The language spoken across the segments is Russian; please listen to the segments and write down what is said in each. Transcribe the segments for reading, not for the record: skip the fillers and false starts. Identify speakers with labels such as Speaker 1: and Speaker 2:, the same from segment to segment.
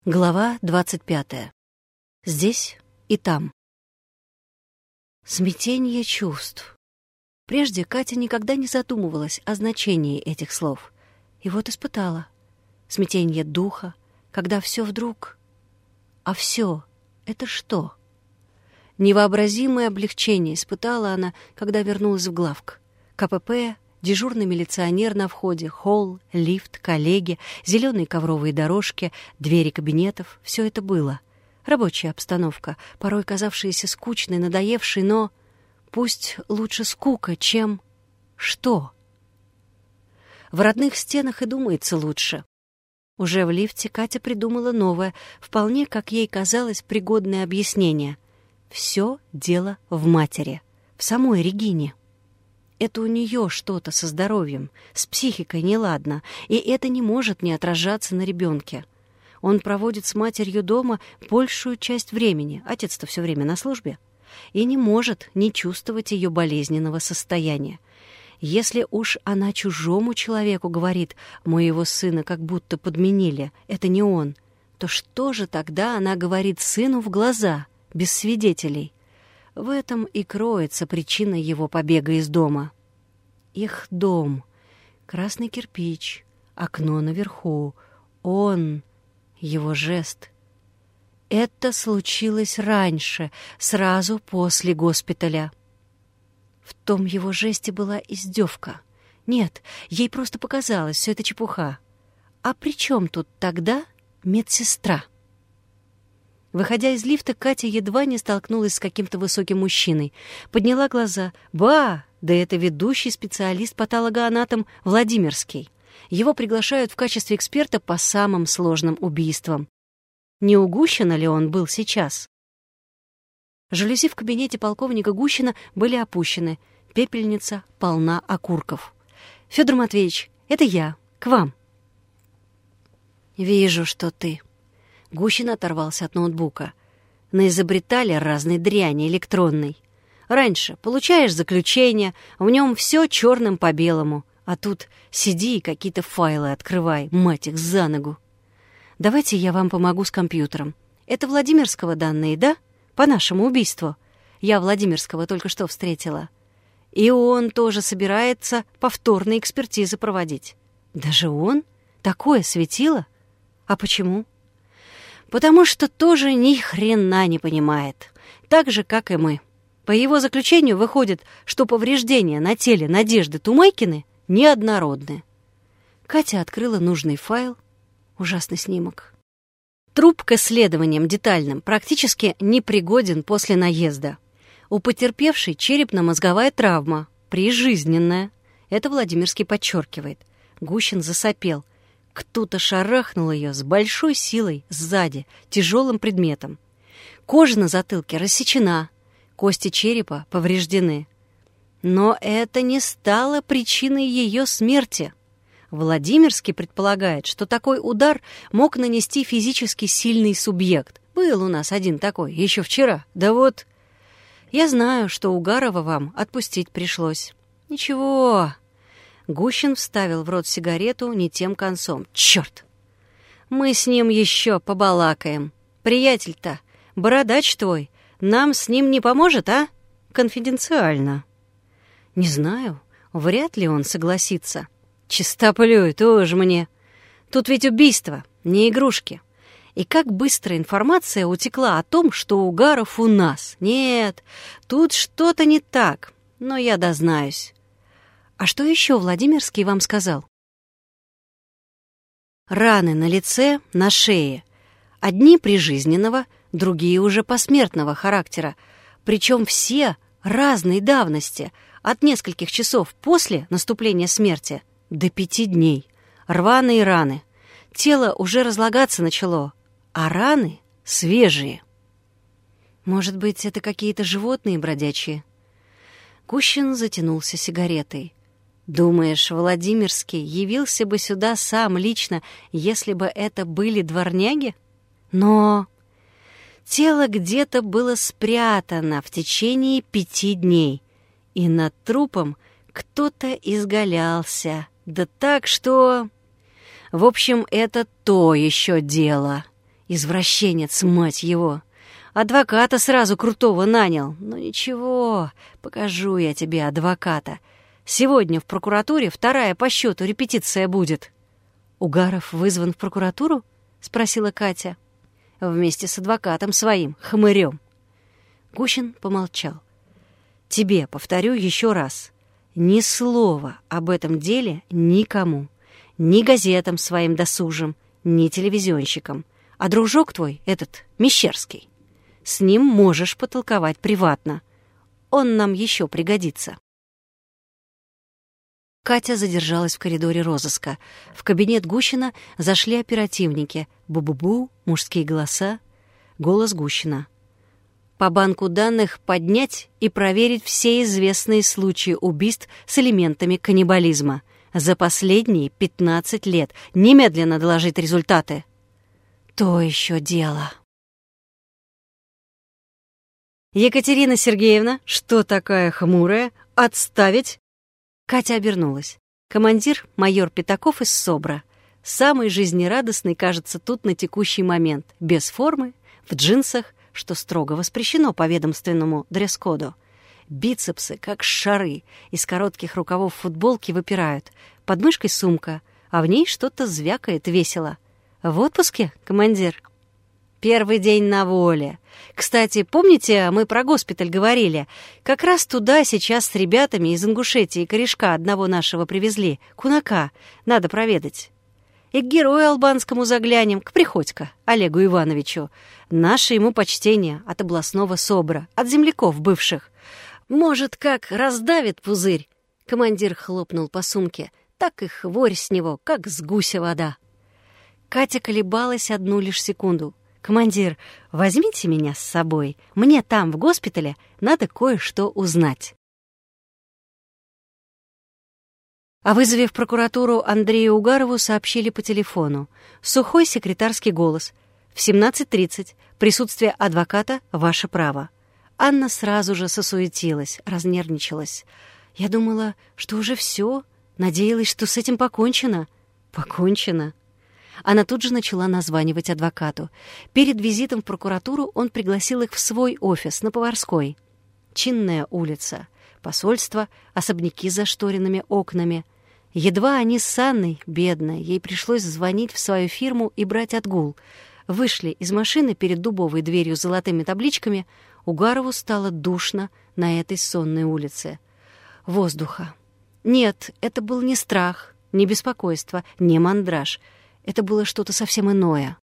Speaker 1: Глава 25. Здесь и там. Смятение чувств. Прежде Катя никогда не задумывалась о значении этих слов. И вот испытала. Смятение духа, когда все вдруг... А все — это что? Невообразимое облегчение испытала она, когда вернулась в главк. КПП, дежурный милиционер на входе, холл, лифт, коллеги, зеленые ковровые дорожки, двери кабинетов — все это было. Рабочая обстановка, порой казавшаяся скучной, надоевшей, но пусть лучше скука, чем что. В родных стенах и думается лучше. Уже в лифте Катя придумала новое, вполне, как ей казалось, пригодное объяснение. Все дело в матери, в самой Регине. Это у нее что-то со здоровьем, с психикой неладно, и это не может не отражаться на ребенке. Он проводит с матерью дома большую часть времени, отец-то все время на службе, и не может не чувствовать ее болезненного состояния. Если уж она чужому человеку говорит: «Моего сына как будто подменили, это не он», то что же тогда она говорит сыну в глаза, без свидетелей? В этом и кроется причина его побега из дома. Их дом, красный кирпич, окно наверху, он, его жест. Это случилось раньше, сразу после госпиталя. В том его жесте была издевка. Нет, ей просто показалось, все это чепуха. А при чем тут тогда медсестра? Выходя из лифта, Катя едва не столкнулась с каким-то высоким мужчиной. Подняла глаза. Ба! Да это ведущий специалист-патологоанатом Владимирский. Его приглашают в качестве эксперта по самым сложным убийствам. Не у Гущина ли он был сейчас? Жалюзи в кабинете полковника Гущина были опущены. Пепельница полна окурков. «Федор Матвеевич, это я. К вам». «Вижу, что ты». Гущин оторвался от ноутбука. Наизобретали разной дряни электронной. Раньше получаешь заключение, в нем все черным по белому, а тут сиди и какие-то файлы открывай, мать их за ногу. Давайте я вам помогу с компьютером. Это Владимирского данные, да? По нашему убийству. Я Владимирского только что встретила. И он тоже собирается повторные экспертизы проводить. Даже он? Такое светило? А почему? Потому что тоже ни хрена не понимает. Так же, как и мы. По его заключению выходит, что повреждения на теле Надежды Тумайкиной неоднородны. Катя открыла нужный файл. Ужасный снимок. Труп к исследованиям детальным практически непригоден после наезда. У потерпевшей черепно-мозговая травма, прижизненная. Это Владимирский подчеркивает. Гущин засопел. Кто-то шарахнул ее с большой силой сзади, тяжелым предметом. Кожа на затылке рассечена, кости черепа повреждены. Но это не стало причиной ее смерти. Владимирский предполагает, что такой удар мог нанести физически сильный субъект. Был у нас один такой, еще вчера. Да вот, я знаю, что Угарова вам отпустить пришлось. Ничего. Гущин вставил в рот сигарету не тем концом. Черт! Мы с ним еще побалакаем. Приятель-то, бородач твой, нам с ним не поможет, а? Конфиденциально. Не знаю, вряд ли он согласится. Чистоплюй, тоже мне. Тут ведь убийство, не игрушки. И как быстро информация утекла о том, что Угаров у нас. Нет, тут что-то не так, но я дознаюсь. А что еще Владимирский вам сказал? Раны на лице, на шее. Одни прижизненного, другие уже посмертного характера. Причем все разной давности, от нескольких часов после наступления смерти до 5 дней. Рваные раны. Тело уже разлагаться начало, а раны свежие. Может быть, это какие-то животные бродячие? Гущин затянулся сигаретой. Думаешь, Владимирский явился бы сюда сам лично, если бы это были дворняги? Но тело где-то было спрятано в течение 5 дней, и над трупом кто-то изгалялся. Да так, что... В общем, это то еще дело. Извращенец, мать его! Адвоката сразу крутого нанял. Ну ничего, покажу я тебе адвоката. Сегодня в прокуратуре 2-я по счету репетиция будет». «Угаров вызван в прокуратуру?» — спросила Катя. «Вместе с адвокатом своим, хмырем». Гущин помолчал. «Тебе повторю еще раз. Ни слова об этом деле никому. Ни газетам своим досужим, ни телевизионщикам. А дружок твой, этот, Мещерский, с ним можешь потолковать приватно. Он нам еще пригодится». Катя задержалась в коридоре розыска. В кабинет Гущина зашли оперативники. Бу-бу-бу, мужские голоса. Голос Гущина. «По банку данных поднять и проверить все известные случаи убийств с элементами каннибализма. За последние 15 лет. Немедленно доложить результаты». То еще дело. «Екатерина Сергеевна, что такая хмурая? Отставить!» Катя обернулась. Командир, майор Пятаков из СОБРа. Самый жизнерадостный, кажется, тут на текущий момент. Без формы, в джинсах, что строго воспрещено по ведомственному дресс-коду. Бицепсы, как шары, из коротких рукавов футболки выпирают. Под мышкой сумка, а в ней что-то звякает весело. «В отпуске, командир?» «Первый день на воле. Кстати, помните, мы про госпиталь говорили? Как раз туда сейчас с ребятами из Ингушетии корешка одного нашего привезли, Кунака, надо проведать. И к герою албанскому заглянем, к Приходько, Олегу Ивановичу. Наше ему почтение от областного СОБРа, от земляков бывших. Может, как раздавит пузырь?» Командир хлопнул по сумке. «Так и хворь с него, как с гуся вода». Катя колебалась одну лишь секунду. «Командир, возьмите меня с собой. Мне там, в госпитале, надо кое-что узнать». О вызове в прокуратуру Андрею Угарову сообщили по телефону. Сухой секретарский голос. «В 17:30. Присутствие адвоката — ваше право». Анна сразу же сосуетилась, разнервничалась. «Я думала, что уже все. Надеялась, что с этим покончено». «Покончено». Она тут же начала названивать адвокату. Перед визитом в прокуратуру он пригласил их в свой офис на Поварской. Чинная улица, посольство, особняки с зашторенными окнами. Едва они с Анной, бедная, ей пришлось звонить в свою фирму и брать отгул. Вышли из машины перед дубовой дверью с золотыми табличками. Угарову стало душно на этой сонной улице. Воздуха. Нет, это был не страх, не беспокойство, не мандраж. Это было что-то совсем иное.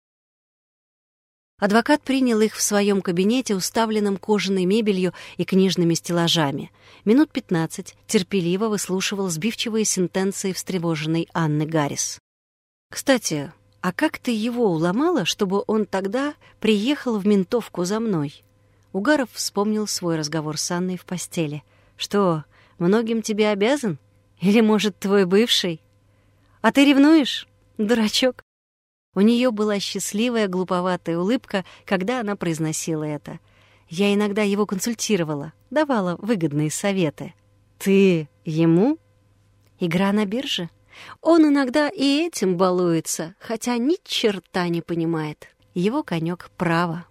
Speaker 1: Адвокат принял их в своем кабинете, уставленном кожаной мебелью и книжными стеллажами. Минут 15 терпеливо выслушивал сбивчивые сентенции встревоженной Анны Гаррис. «Кстати, а как ты его уломала, чтобы он тогда приехал в ментовку за мной?» Угаров вспомнил свой разговор с Анной в постели. «Что, многим тебе обязан? Или, может, твой бывший? А ты ревнуешь? Дурачок». У нее была счастливая, глуповатая улыбка, когда она произносила это. Я иногда его консультировала, давала выгодные советы. «Ты ему?» «Игра на бирже. Он иногда и этим балуется, хотя ни черта не понимает. Его конек — право».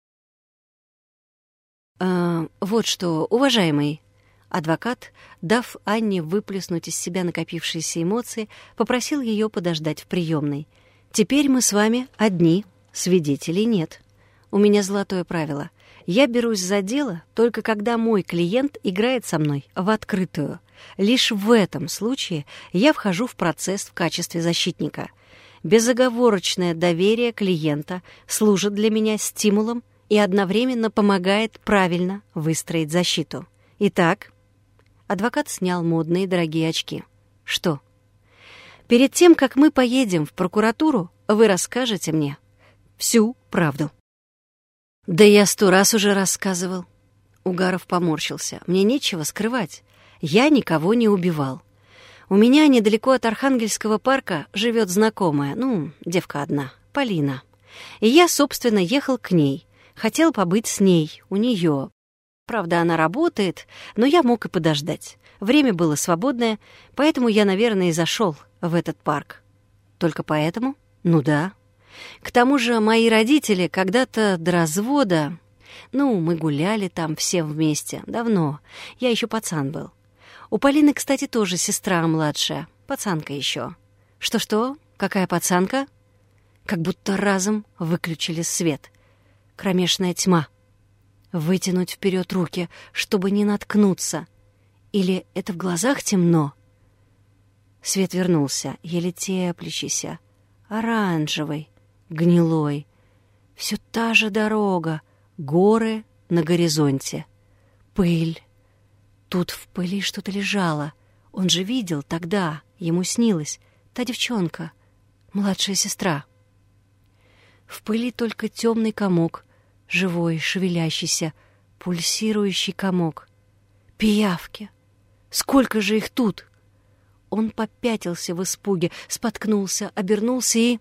Speaker 1: «Вот что, уважаемый». Адвокат, дав Анне выплеснуть из себя накопившиеся эмоции, попросил ее подождать в приемной. «Теперь мы с вами одни, свидетелей нет. У меня золотое правило. Я берусь за дело только когда мой клиент играет со мной в открытую. Лишь в этом случае я вхожу в процесс в качестве защитника. Безоговорочное доверие клиента служит для меня стимулом и одновременно помогает правильно выстроить защиту. Итак...» Адвокат снял модные дорогие очки. «Что? Перед тем, как мы поедем в прокуратуру, вы расскажете мне всю правду». «Да я 100 раз уже рассказывал». Угаров поморщился. «Мне нечего скрывать. Я никого не убивал. У меня недалеко от Архангельского парка живет знакомая, девка одна, Полина. И я, собственно, ехал к ней. Хотел побыть с ней, у нее. Правда, она работает, но я мог и подождать. Время было свободное, поэтому я, наверное, и зашел в этот парк». «Только поэтому?» «Ну да. К тому же мои родители когда-то до развода... мы гуляли там все вместе, давно. Я еще пацан был. У Полины, кстати, тоже сестра младшая, пацанка еще. Что-что? Какая пацанка? Как будто разом выключили свет. Кромешная тьма. Вытянуть вперед руки, чтобы не наткнуться. Или это в глазах темно? Свет вернулся, еле теплящийся, оранжевый, гнилой. Все та же дорога, горы на горизонте. Пыль. Тут в пыли что-то лежало. Он же видел тогда, ему снилось. Та девчонка, младшая сестра. В пыли только темный комок, живой, шевелящийся, пульсирующий комок. Пиявки! Сколько же их тут! Он попятился в испуге, споткнулся, обернулся и...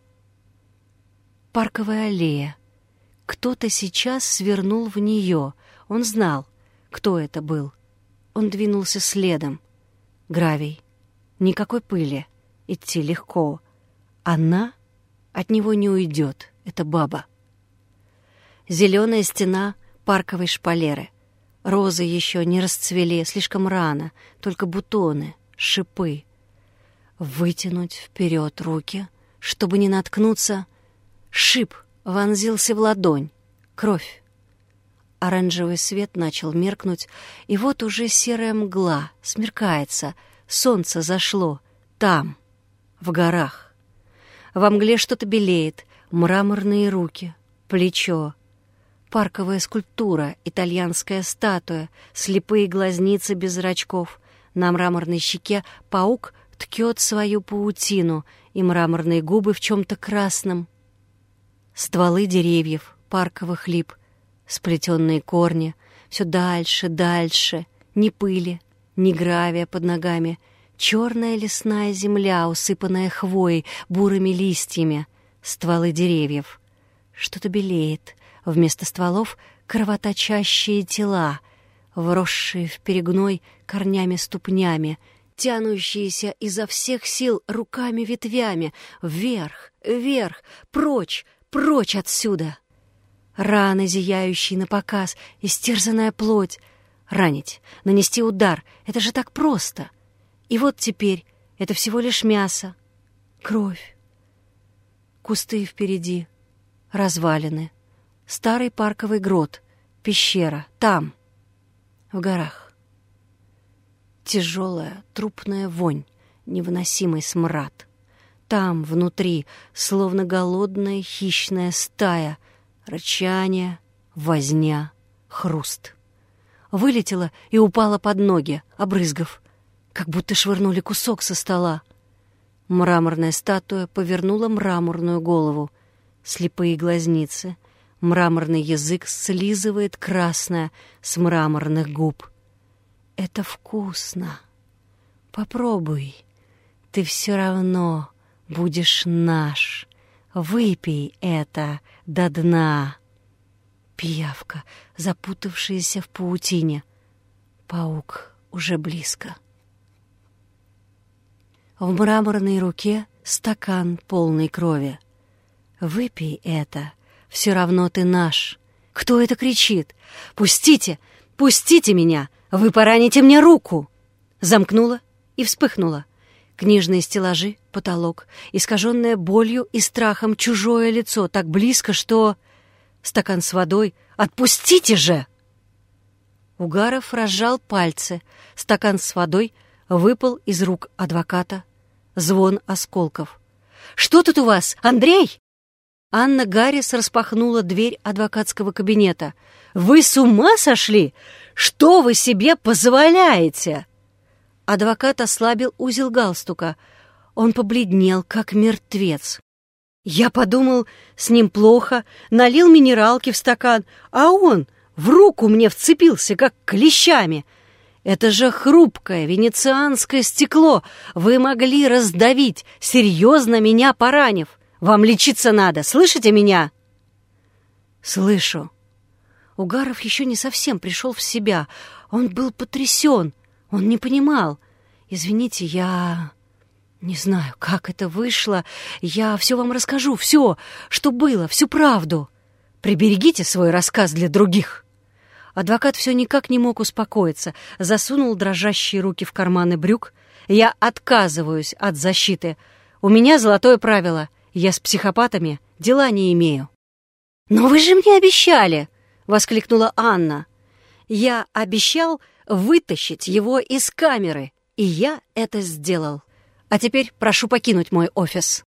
Speaker 1: Парковая аллея. Кто-то сейчас свернул в нее. Он знал, кто это был. Он двинулся следом. Гравий. Никакой пыли. Идти легко. Она от него не уйдет. Это баба. Зеленая стена парковой шпалеры. Розы еще не расцвели, слишком рано. Только бутоны, шипы. Вытянуть вперед руки, чтобы не наткнуться. Шип вонзился в ладонь. Кровь. Оранжевый свет начал меркнуть, и вот уже серая мгла, смеркается, солнце зашло. Там, в горах. Во мгле что-то белеет, мраморные руки, плечо. Парковая скульптура, итальянская статуя, слепые глазницы без зрачков. На мраморной щеке паук ткет свою паутину, и мраморные губы в чем-то красном. Стволы деревьев, парковых лип, сплетенные корни, все дальше, дальше, ни пыли, ни гравия под ногами, черная лесная земля, усыпанная хвоей, бурыми листьями, стволы деревьев. Что-то белеет, вместо стволов кровоточащие тела, вросшие в перегной корнями-ступнями, тянущиеся изо всех сил руками-ветвями, вверх, вверх, прочь, прочь отсюда. Раны, зияющие напоказ, истерзанная плоть. Ранить, нанести удар — это же так просто. И вот теперь это всего лишь мясо, кровь. Кусты впереди, развалины, старый парковый грот, пещера, там, в горах. Тяжелая трупная вонь, невыносимый смрад. Там, внутри, словно голодная хищная стая, рычание, возня, хруст. Вылетела и упала под ноги, обрызгав, как будто швырнули кусок со стола. Мраморная статуя повернула мраморную голову, слепые глазницы, мраморный язык слизывает красное с мраморных губ. Это вкусно. Попробуй. Ты все равно будешь наш. Выпей это до дна. Пиявка, запутавшаяся в паутине. Паук уже близко. В мраморной руке стакан полный крови. Выпей это. Все равно ты наш. Кто это кричит? «Пустите! Пустите меня! Вы пораните мне руку!» Замкнула и вспыхнула. Книжные стеллажи, потолок, искаженное болью и страхом чужое лицо, так близко, что... Стакан с водой. «Отпустите же!» Угаров разжал пальцы. Стакан с водой выпал из рук адвоката. Звон осколков. «Что тут у вас, Андрей?» Анна Гаррис распахнула дверь адвокатского кабинета. «Вы с ума сошли? Что вы себе позволяете?» Адвокат ослабил узел галстука. Он побледнел, как мертвец. Я подумал, с ним плохо, налил минералки в стакан, а он в руку мне вцепился, как клещами. Это же хрупкое венецианское стекло. Вы могли раздавить, серьезно меня поранив. Вам лечиться надо, слышите меня? Слышу. Угаров еще не совсем пришел в себя. Он был потрясен. Он не понимал. «Извините, я Не знаю, как это вышло. Я все вам расскажу, все, что было, всю правду. Приберегите свой рассказ для других». Адвокат все никак не мог успокоиться, засунул дрожащие руки в карманы брюк. «Я отказываюсь от защиты. У меня золотое правило. Я с психопатами дела не имею». «Но вы же мне обещали!» — воскликнула Анна. «Я обещал вытащить его из камеры, и я это сделал. А теперь прошу покинуть мой офис».